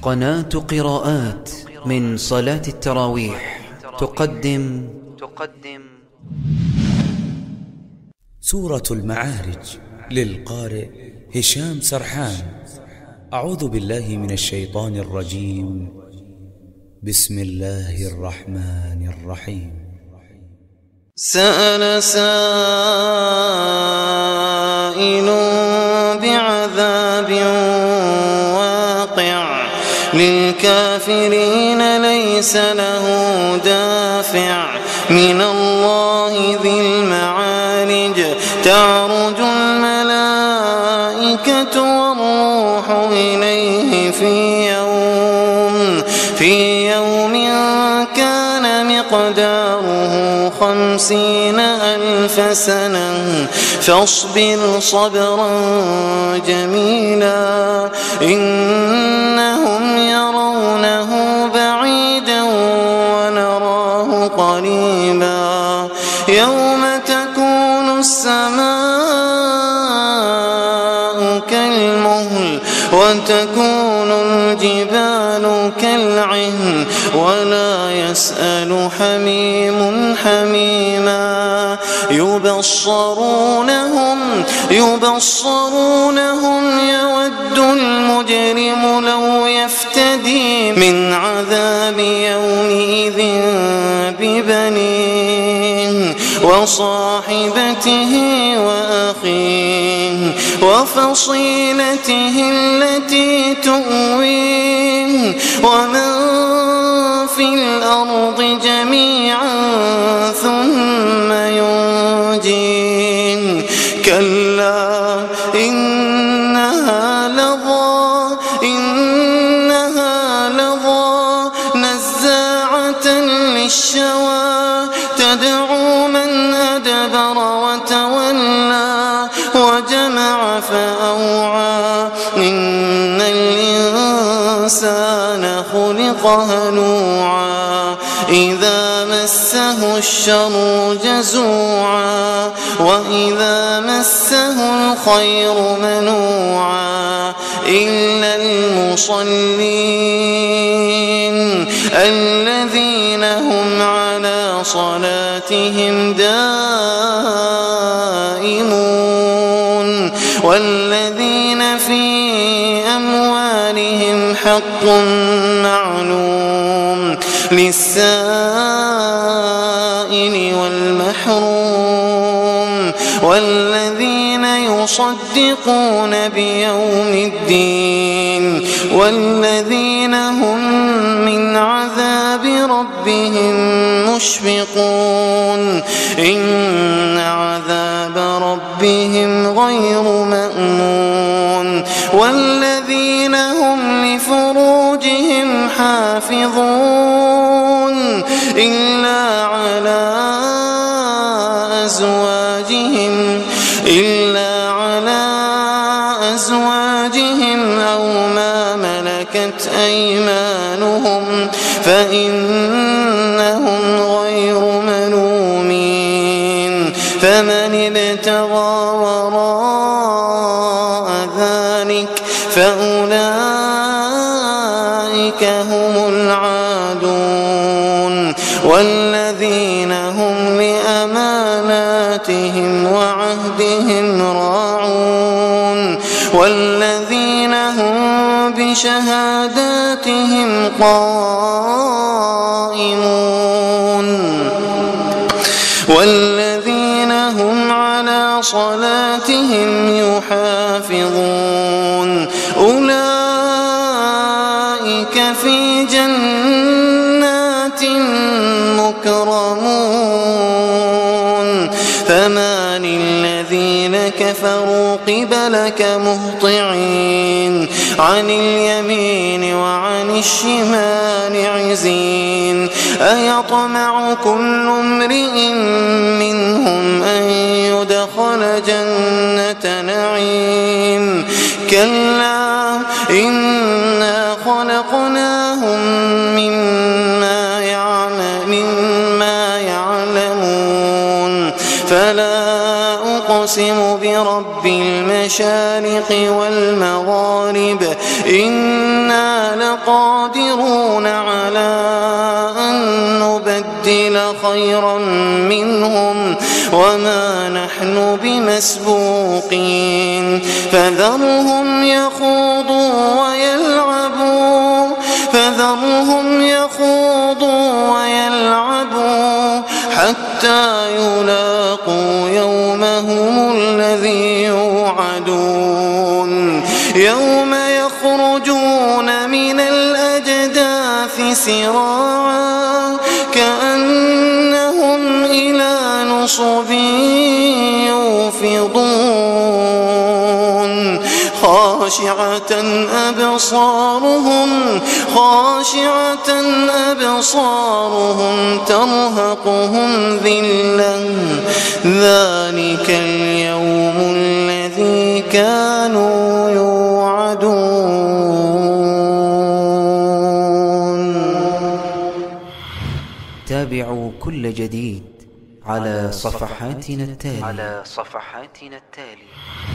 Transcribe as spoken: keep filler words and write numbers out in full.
قناة قراءات من صلاة التراويح تقدم تقدم سورة المعارج للقارئ هشام سرحان. أعوذ بالله من الشيطان الرجيم. بسم الله الرحمن الرحيم. سأل سائل بعذاب واقع للكافرين ليس له دافع من الله ذي المعارج. تعرج الملائكة والروح إليه في يوم في يوم كان مقداره خمسين ألف سنة فاصبر صبرا جميلا إنهم يرونه بعيدا ونراه قريبا. يوم تكون السماء كالمهل وتكون الجبال كالعهن ولا يسأل حميم حميما. يبصرونهم يبصرونهم يود المجرم لو يفتدي من عذاب يومئذ ببنيه وصاحبته وأخيه وفصيلته التي تؤويه ومن في الأرض جميعا ثم ينجيه. كلا إنها لظى إنها لظى نزاعة للشوى تدعو من أدبر وتولى وجمع فأوعى. إن الإنسان خلق هلوعا إذا مسه الشر جزوعا وإذا مسه الخير منوعا إلا المصلين الذين هم على صلاتهم دائمون والذين في أموالهم حق معلوم للسائل والمحروم والذين يصدقون بيوم الدين والذين هم من عذاب ربهم مشفقون. إن عذاب ربهم غير مأمون والذين هم لفروجهم حافظون إلا على أزواجهم إلا على أزواجهم أو ما ملكت أيمانهم فإنهم غير ملومين. فمن ابتغى وراء ذلك فأولئك هم العادون والذين هم لأماناتهم وعهدهم راعون والذين هم بشهاداتهم قائمون والذين هم على صلاتهم يحافظون. أولئك في جنات مكرمون. فما للذين كفروا قبلك مهطعين عن اليمين وعن الشمال عزين. أيطمع كل امرئ منهم أن يدخل جنة نعيم. كلا إنا خلقناهم مما يعلمون فلا أقسم برب المشارق والمغارب إنا لقادرون على أن نبدل خيرا منهم وما نحن بمسبوقين فذرهم يخوضوا ويلعبوا فذرهم يخوضوا ويلعبوا حتى يلاقوا يومهم الذي يوعدون يوم يخرجون من الأجداث سراعا كأنهم إلى نصب يوفضون خاشعة أبصارهم خاشعة أبصارهم ترهقهم ذلة ذلك اليوم الذي كانوا يوعدون. تابعوا كل جديد على صفحاتنا التالية على صفحاتنا التالية.